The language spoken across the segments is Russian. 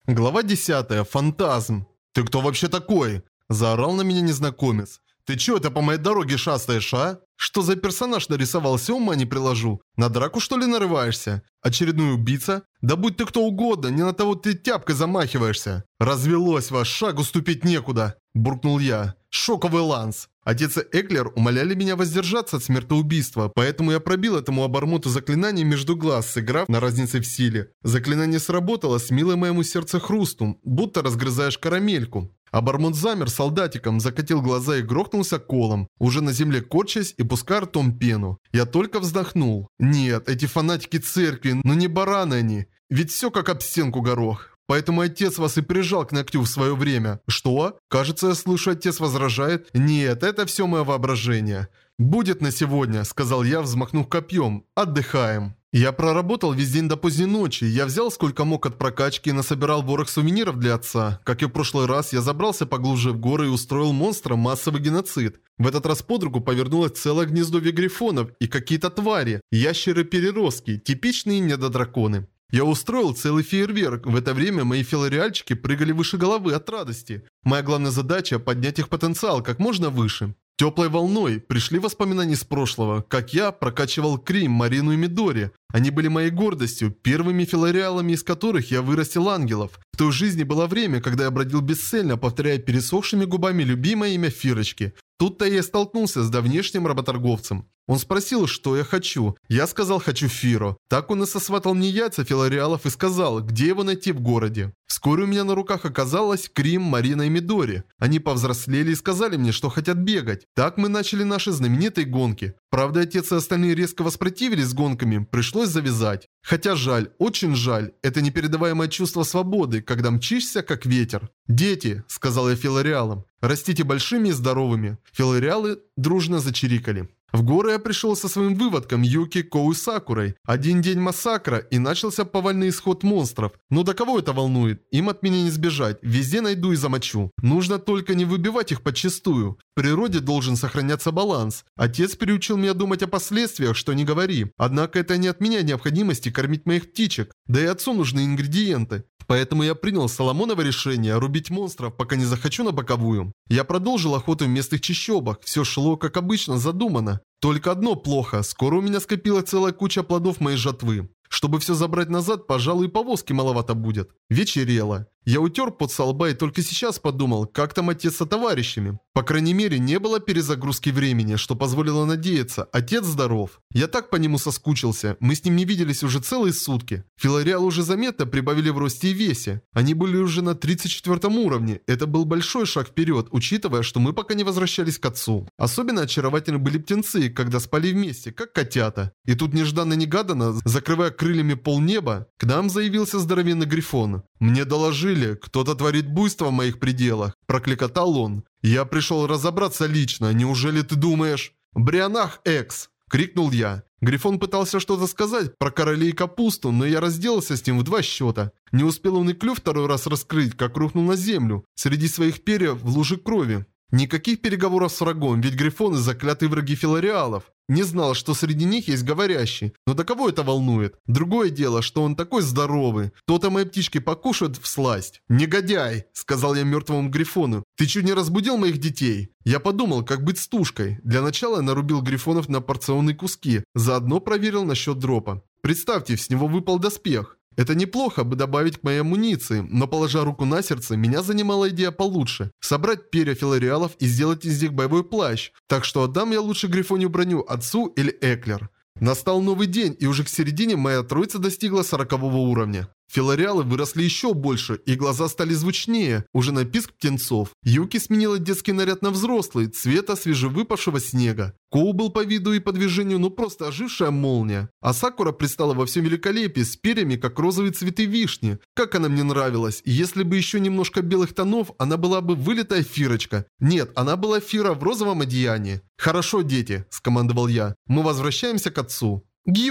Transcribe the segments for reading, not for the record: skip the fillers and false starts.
Глава 10. Фантазм. «Ты кто вообще такой?» – заорал на меня незнакомец. «Ты чё это по моей дороге шастаешь, а? Что за персонаж нарисовался, ума не приложу? На драку что ли нарываешься? Очередной убийца? Да будь ты кто угодно, не на того ты тяпкой замахиваешься. Развелось вас, шагу ступить некуда!» – буркнул я. Шоковый ланс. Отец и Эклер умоляли меня воздержаться от смертоубийства, поэтому я пробил этому обормоту заклинание между глаз, сыграв на разнице в силе. Заклинание сработало с милым моему сердцу хрустом, будто разгрызаешь карамельку. Обормот замер солдатиком, закатил глаза и грохнулся колом, уже на земле корчась и пуская ртом пену. Я только вздохнул. Нет, эти фанатики церкви, ну не бараны они. Ведь все как об стенку горох. Поэтому отец вас и прижал к ногтю в свое время. Что? Кажется, я слышу, отец возражает. Нет, это все мое воображение. Будет на сегодня, сказал я, взмахнув копьем. Отдыхаем. Я проработал весь день до поздней ночи. Я взял сколько мог от прокачки и насобирал ворох сувениров для отца. Как и в прошлый раз, я забрался поглубже в горы и устроил монстрам массовый геноцид. В этот раз под руку повернулось целое гнездовье грифонов и какие-то твари, ящеры-переростки, типичные недодраконы. Я устроил целый фейерверк. В это время мои филореальчики прыгали выше головы от радости. Моя главная задача – поднять их потенциал как можно выше. Теплой волной пришли воспоминания из прошлого, как я прокачивал Крим, Марину и Мидори. Они были моей гордостью, первыми филореалами, из которых я вырастил ангелов. В той жизни было время, когда я бродил бесцельно, повторяя пересохшими губами любимое имя Фирочки. Тут-то я и столкнулся с давнешним работорговцем. Он спросил, что я хочу. Я сказал, хочу Фиро. Так он и сосватал мне яйца филореалов и сказал, где его найти в городе. Вскоре у меня на руках оказалось Крим, Марина и Мидори. Они повзрослели и сказали мне, что хотят бегать. Так мы начали наши знаменитые гонки. Правда, отец и остальные резко воспротивились с гонками, пришлось завязать. Хотя жаль, очень жаль, это непередаваемое чувство свободы, когда мчишься как ветер. «Дети», — сказал я филореалам, — «растите большими и здоровыми». Филореалы дружно зачирикали. В горы я пришел со своим выводком Юки, Коу и Сакурой. Один день массакра и начался повальный исход монстров. Но до кого это волнует? Им от меня не сбежать. Везде найду и замочу. Нужно только не выбивать их подчистую. В природе должен сохраняться баланс. Отец приучил меня думать о последствиях, что не говори. Однако это не отменяет необходимости кормить моих птичек. Да и отцу нужны ингредиенты. Поэтому я принял Соломоново решение рубить монстров, пока не захочу на боковую. Я продолжил охоту в местных чащобах. Все шло, как обычно, задумано. Только одно плохо. Скоро у меня скопилась целая куча плодов моей жатвы. Чтобы все забрать назад, пожалуй, и повозки маловато будет. Вечерело. Я утер пот со лба и только сейчас подумал, как там отец со товарищами. По крайней мере, не было перезагрузки времени, что позволило надеяться. Отец здоров. Я так по нему соскучился. Мы с ним не виделись уже целые сутки. Филореалы уже заметно прибавили в росте и весе. Они были уже на 34 уровне. Это был большой шаг вперед, учитывая, что мы пока не возвращались к отцу. Особенно очаровательны были птенцы, когда спали вместе, как котята. И тут нежданно-негаданно, закрывая крыльями полнеба, к нам заявился здоровенный грифон. «Мне доложили, кто-то творит буйство в моих пределах», – прокликотал он. «Я пришел разобраться лично, неужели ты думаешь?» «Брианах Экс!» – крикнул я. Грифон пытался что-то сказать про королей и капусту, но я разделался с ним в 2 счета. Не успел он и клюв второй раз раскрыть, как рухнул на землю, среди своих перьев в луже крови. Никаких переговоров с врагом, ведь грифоны – заклятые враги филореалов. Не знал, что среди них есть говорящий. Но до кого это волнует? Другое дело, что он такой здоровый. То-то мои птички покушают всласть. «Негодяй!» – сказал я мертвому грифону. «Ты чуть не разбудил моих детей?» Я подумал, как быть с тушкой. Для начала я нарубил грифонов на порционные куски. Заодно проверил насчет дропа. Представьте, с него выпал доспех. Это неплохо бы добавить к моей амуниции, но положа руку на сердце, меня занимала идея получше. Собрать перья филореалов и сделать из них боевой плащ. Так что отдам я лучше грифонью броню отцу или Эклер. Настал новый день, и уже к середине моя троица достигла 40-го уровня. Филореалы выросли еще больше, и глаза стали звучнее, уже на писк птенцов. Юки сменила детский наряд на взрослый, цвета свежевыпавшего снега. Коу был по виду и по движению, ну просто ожившая молния. А Сакура предстала во всем великолепии, с перьями, как розовые цветы вишни. Как она мне нравилась, и если бы еще немножко белых тонов, она была бы вылитая Фирочка. Нет, она была Фира в розовом одеянии. «Хорошо, дети», – скомандовал я, – «мы возвращаемся к отцу». «Гью!» –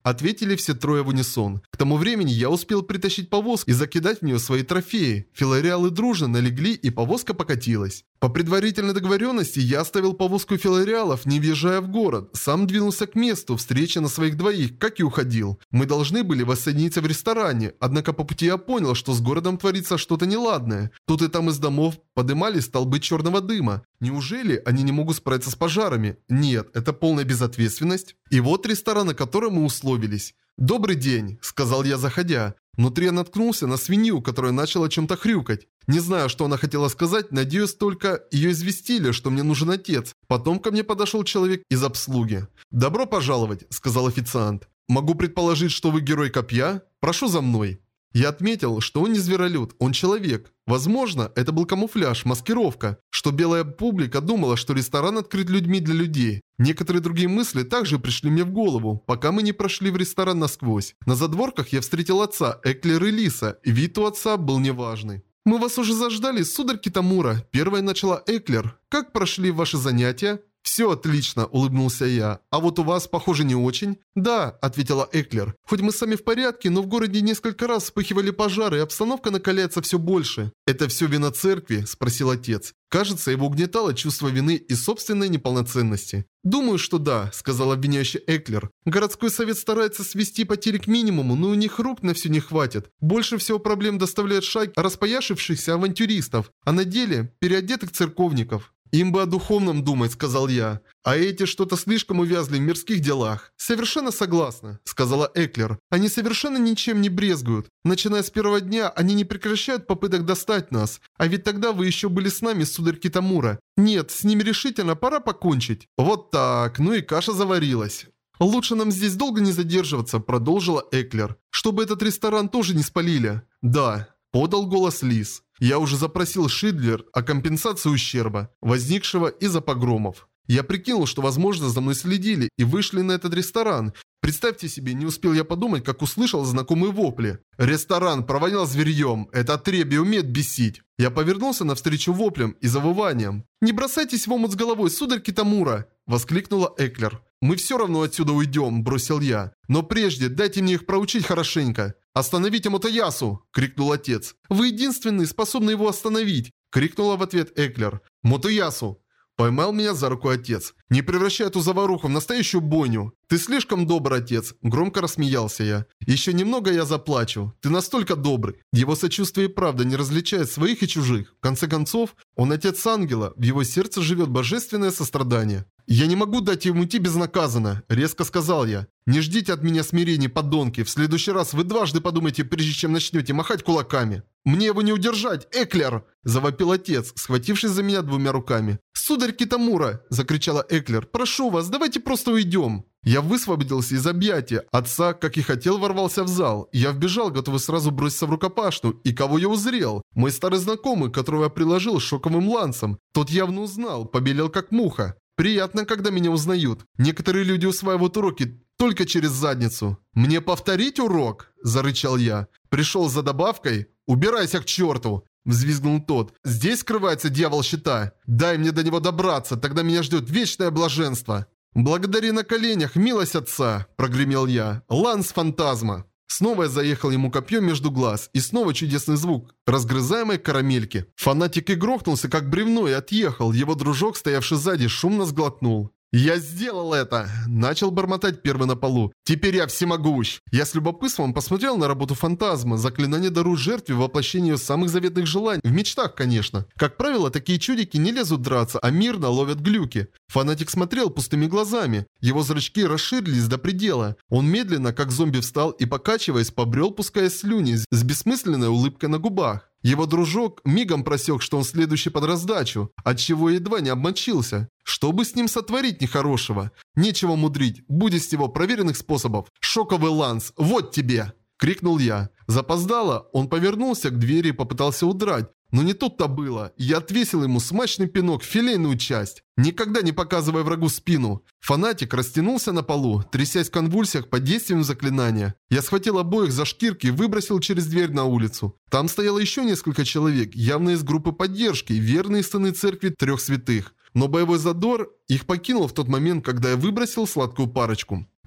Ответили все трое в унисон. К тому времени я успел притащить повозку и закидать в нее свои трофеи. Филариалы дружно налегли, и повозка покатилась. По предварительной договоренности я оставил повозку филариалов, не въезжая в город. Сам двинулся к месту встречи на своих двоих, как и уходил. Мы должны были воссоединиться в ресторане, однако по пути я понял, что с городом творится что-то неладное. Тут и там из домов подымались столбы черного дыма. Неужели они не могут справиться с пожарами? Нет, это полная безответственность. И вот ресторан, на котором мы условились. «Добрый день», — сказал я, заходя. Внутри я наткнулся на свинью, которая начала о чем-то хрюкать. Не знаю, что она хотела сказать, надеюсь, только ее известили, что мне нужен отец. Потом ко мне подошел человек из обслуги. «Добро пожаловать», — сказал официант. «Могу предположить, что вы герой копья? Прошу за мной». Я отметил, что он не зверолюд, он человек. Возможно, это был камуфляж, маскировка, что белая публика думала, что ресторан открыт людьми для людей. Некоторые другие мысли также пришли мне в голову, пока мы не прошли в ресторан насквозь. На задворках я встретил отца, Эклер и Лиса, и вид у отца был неважный. «Мы вас уже заждали, сударь Китамура», – первая начала Эклер. «Как прошли ваши занятия?» «Все отлично», – улыбнулся я. «А вот у вас, похоже, не очень?» «Да», – ответила Эклер. «Хоть мы сами в порядке, но в городе несколько раз вспыхивали пожары, и обстановка накаляется все больше». «Это все вина церкви?» – спросил отец. Кажется, его угнетало чувство вины и собственной неполноценности. «Думаю, что да», – сказал обвиняющий Эклер. «Городской совет старается свести потери к минимуму, но у них рук на все не хватит. Больше всего проблем доставляют шаг распояшившихся авантюристов, а на деле переодетых церковников». «Им бы о духовном думать», — сказал я. «А эти что-то слишком увязли в мирских делах». «Совершенно согласна», — сказала Эклер. «Они совершенно ничем не брезгуют. Начиная с первого дня, они не прекращают попыток достать нас. А ведь тогда вы еще были с нами, сударь Китамура. Нет, с ними решительно пора покончить». «Вот так, ну и каша заварилась». «Лучше нам здесь долго не задерживаться», — продолжила Эклер. «Чтобы этот ресторан тоже не спалили». «Да», — подал голос Лис. «Я уже запросил Шидлер о компенсации ущерба, возникшего из-за погромов. Я прикинул, что, возможно, за мной следили и вышли на этот ресторан. Представьте себе, не успел я подумать, как услышал знакомые вопли. Ресторан провонял зверьем, это отребье умеет бесить». Я повернулся навстречу воплям и завываниям. «Не бросайтесь в омут с головой, сударь Китамура!» – воскликнула Эклер. «Мы все равно отсюда уйдем», – бросил я. «Но прежде дайте мне их проучить хорошенько». «Остановите Мотоясу!» – крикнул отец. «Вы единственный, способный его остановить!» – крикнула в ответ Эклер. «Мотоясу!» – поймал меня за руку отец. «Не превращай эту заваруху в настоящую бойню!» «Ты слишком добрый, отец!» – громко рассмеялся я. «Еще немного я заплачу. Ты настолько добрый!» Его сочувствие и правда не различает своих и чужих. В конце концов, он отец ангела, в его сердце живет божественное сострадание. «Я не могу дать ему уйти безнаказанно», – резко сказал я. «Не ждите от меня смирений, подонки. В следующий раз вы дважды подумайте, прежде чем начнете махать кулаками». «Мне его не удержать, Эклер!» – завопил отец, схватившись за меня двумя руками. «Сударь Китамура!» – закричала Эклер. «Прошу вас, давайте просто уйдем». Я высвободился из объятия. Отца, как и хотел, ворвался в зал. Я вбежал, готовый сразу броситься в рукопашную. И кого я узрел? Мой старый знакомый, которого я приложил шоковым лансом. Тот явно узнал, побелел как муха. Приятно, когда меня узнают. Некоторые люди усваивают уроки только через задницу. «Мне повторить урок?» – зарычал я. «Пришел за добавкой? Убирайся к черту!» – взвизгнул тот. «Здесь скрывается дьявол щита. Дай мне до него добраться, тогда меня ждет вечное блаженство». «Благодари на коленях, милость отца!» – прогремел я. «Ланс фантазма!» Снова я заехал ему копьем между глаз, и снова чудесный звук разгрызаемой карамельки. Фанатик и грохнулся, как бревно, и отъехал. Его дружок, стоявший сзади, шумно сглотнул. «Я сделал это!» – начал бормотать первый на полу. «Теперь я всемогущ!» Я с любопытством посмотрел на работу фантазма. Заклинание дарует жертве воплощение самых заветных желаний. В мечтах, конечно. Как правило, такие чудики не лезут драться, а мирно ловят глюки. Фанатик смотрел пустыми глазами. Его зрачки расширились до предела. Он медленно, как зомби, встал и, покачиваясь, побрел, пуская слюни, с бессмысленной улыбкой на губах. Его дружок мигом просек, что он следующий под раздачу, отчего едва не обмочился. Что бы с ним сотворить нехорошего? Нечего мудрить, будь из его проверенных способов. «Шоковый ланс, вот тебе!» – крикнул я. Запоздало, он повернулся к двери и попытался удрать. Но не тут-то было. Я отвесил ему смачный пинок в филейную часть, никогда не показывая врагу спину. Фанатик растянулся на полу, трясясь в конвульсиях под действием заклинания. Я схватил обоих за шкирки и выбросил через дверь на улицу. Там стояло еще несколько человек, явно из группы поддержки, верные сыны церкви трех святых. Но боевой задор их покинул в тот момент, когда я выбросил сладкую парочку.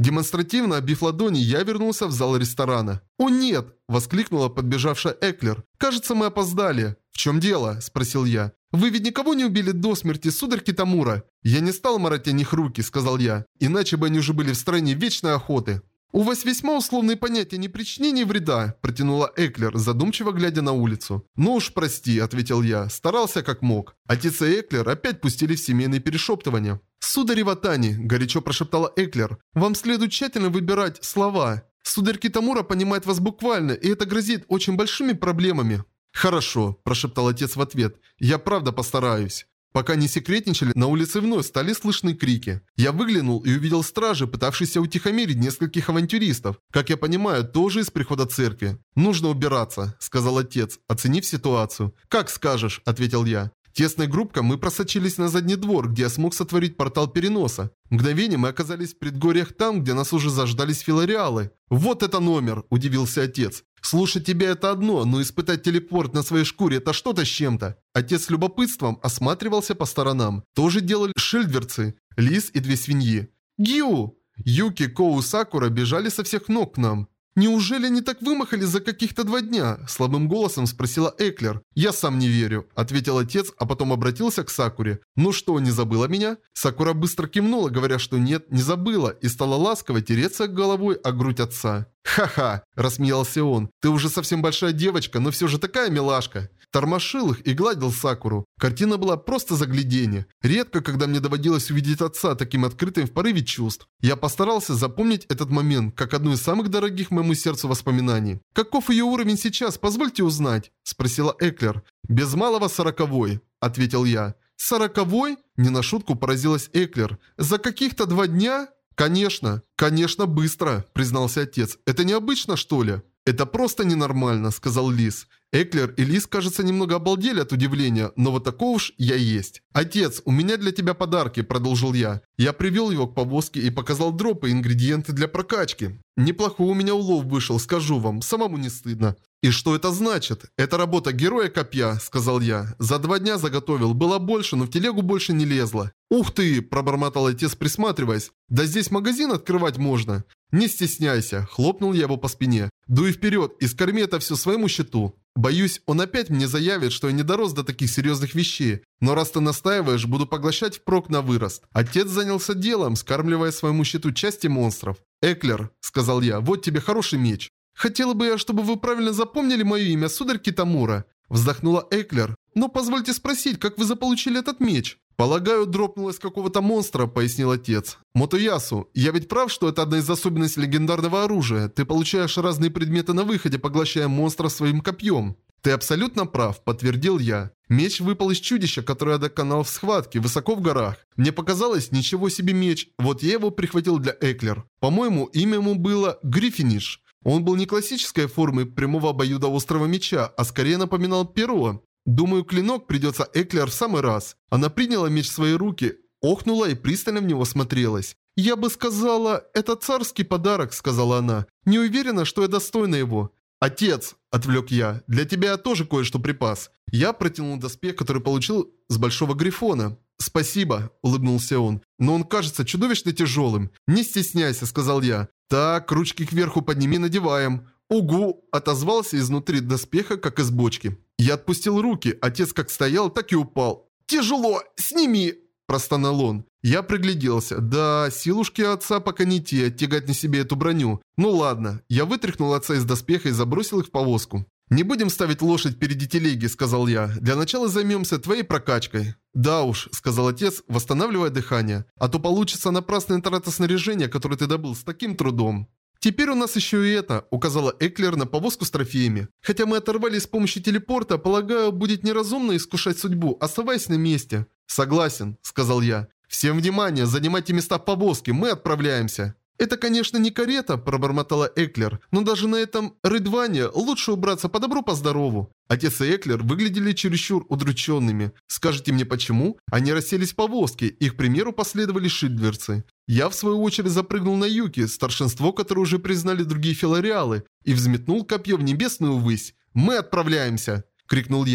Демонстративно обив ладони, я вернулся в зал ресторана. «О нет!» – воскликнула подбежавшая Эклер. «Кажется, мы опоздали». «В чем дело?» – спросил я. «Вы ведь никого не убили до смерти, сударь Китамура?» «Я не стал марать о них руки», – сказал я. «Иначе бы они уже были в стране вечной охоты». «У вас весьма условные понятия непричинения вреда», – протянула Эклер, задумчиво глядя на улицу. «Ну уж прости», – ответил я, старался как мог. Отец и Эклер опять пустили в семейные перешептывания. «Сударь Иватани», – горячо прошептала Эклер, – «вам следует тщательно выбирать слова. Сударь Китамура понимает вас буквально, и это грозит очень большими проблемами». «Хорошо», – прошептал отец в ответ, – «я правда постараюсь». Пока не секретничали, на улице вновь стали слышны крики. Я выглянул и увидел стражи, пытавшихся утихомирить нескольких авантюристов. Как я понимаю, тоже из прихода церкви. «Нужно убираться», – сказал отец, оценив ситуацию. «Как скажешь», – ответил я. Тесной группкой мы просочились на задний двор, где я смог сотворить портал переноса. В мгновение мы оказались в предгорьях там, где нас уже заждались филариалы. «Вот это номер!» – удивился отец. «Слушать тебя это одно, но испытать телепорт на своей шкуре – это что-то с чем-то». Отец с любопытством осматривался по сторонам. Тоже делали шильдверцы, лис и 2 свиньи. «Гиу!» Юки, Коу и Сакура бежали со всех ног к нам. «Неужели они так вымахали за каких-то 2 дня?» – слабым голосом спросила Эклер. «Я сам не верю», – ответил отец, а потом обратился к Сакуре. «Ну что, не забыла меня?» Сакура быстро кивнула, говоря, что нет, не забыла, и стала ласково тереться головой о грудь отца. «Ха-ха!» – рассмеялся он. «Ты уже совсем большая девочка, но все же такая милашка!» Тормошил их и гладил Сакуру. Картина была просто загляденье. Редко, когда мне доводилось увидеть отца таким открытым в порыве чувств. Я постарался запомнить этот момент, как одну из самых дорогих моему сердцу воспоминаний. «Каков ее уровень сейчас, позвольте узнать?» – спросила Эклер. «Без малого 40-й», – ответил я. «40-й?» – не на шутку поразилась Эклер. «За каких-то 2 дня?» «Конечно, конечно, быстро», – признался отец. «Это необычно, что ли?» «Это просто ненормально», – сказал Лис. Эклер и Лис, кажется, немного обалдели от удивления, но вот такой уж я есть. «Отец, у меня для тебя подарки», – продолжил я. Я привел его к повозке и показал дропы и ингредиенты для прокачки. Неплохой у меня улов вышел, скажу вам, самому не стыдно. «И что это значит?» «Это работа героя копья», – сказал я. «За 2 дня заготовил, было больше, но в телегу больше не лезло». «Ух ты!» – пробормотал отец, присматриваясь. «Да здесь магазин открывать можно». «Не стесняйся», – хлопнул я его по спине. «Дуй вперед и скорми это все своему щиту». Боюсь, он опять мне заявит, что я не дорос до таких серьезных вещей. Но раз ты настаиваешь, буду поглощать впрок на вырост. Отец занялся делом, скармливая своему щиту части монстров. «Эклер», – сказал я, – «вот тебе хороший меч». «Хотела бы я, чтобы вы правильно запомнили мое имя, сударь Китамура», – вздохнула Эклер. «Но позвольте спросить, как вы заполучили этот меч?» «Полагаю, дропнулось какого-то монстра», – пояснил отец. «Мотоясу, я ведь прав, что это одна из особенностей легендарного оружия. Ты получаешь разные предметы на выходе, поглощая монстра своим копьем». «Ты абсолютно прав», – подтвердил я. Меч выпал из чудища, которое я доконал в схватке, высоко в горах. Мне показалось, ничего себе меч. Вот я его прихватил для Эклер. По-моему, имя ему было Гриффиниш. Он был не классической формы прямого обоюдоострого меча, а скорее напоминал перо. Думаю, клинок придется Эклер в самый раз. Она приняла меч в свои руки, охнула и пристально в него смотрелась. «Я бы сказала, это царский подарок», — сказала она. «Не уверена, что я достойна его». «Отец», — отвлек я, — «для тебя я тоже кое-что припас». Я протянул доспех, который получил с большого грифона. «Спасибо», — улыбнулся он, — «но он кажется чудовищно тяжелым». «Не стесняйся», — сказал я. «Так, ручки кверху подними, надеваем». «Угу!» – отозвался изнутри доспеха, как из бочки. Я отпустил руки, отец как стоял, так и упал. «Тяжело! Сними!» – простонал он. Я пригляделся. Да, силушки отца пока не те, тягать на себе эту броню. Ну ладно. Я вытряхнул отца из доспеха и забросил их в повозку. «Не будем ставить лошадь впереди телеги», – сказал я. «Для начала займемся твоей прокачкой». «Да уж», – сказал отец, восстанавливая дыхание. «А то получится напрасная трата снаряжения, которое ты добыл с таким трудом». «Теперь у нас еще и это», – указала Эклер на повозку с трофеями. «Хотя мы оторвались с помощью телепорта, полагаю, будет неразумно искушать судьбу, оставаясь на месте». «Согласен», – сказал я. «Всем внимание, занимайте места в повозке, мы отправляемся». «Это, конечно, не карета», – пробормотала Эклер, «но даже на этом рыдване лучше убраться по добру, по здорову». Отец и Эклер выглядели чересчур удрученными. Скажите мне почему? Они расселись в повозке, их примеру последовали шильдверцы. Я, в свою очередь, запрыгнул на Юки, старшинство, которое уже признали другие филариалы, и взметнул копье в небесную высь. «Мы отправляемся!» – крикнул я.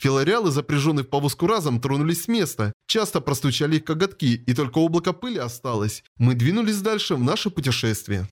Филариалы, запряженные в повозку разом, тронулись с места. Часто простучали их коготки, и только облако пыли осталось. Мы двинулись дальше в наше путешествие.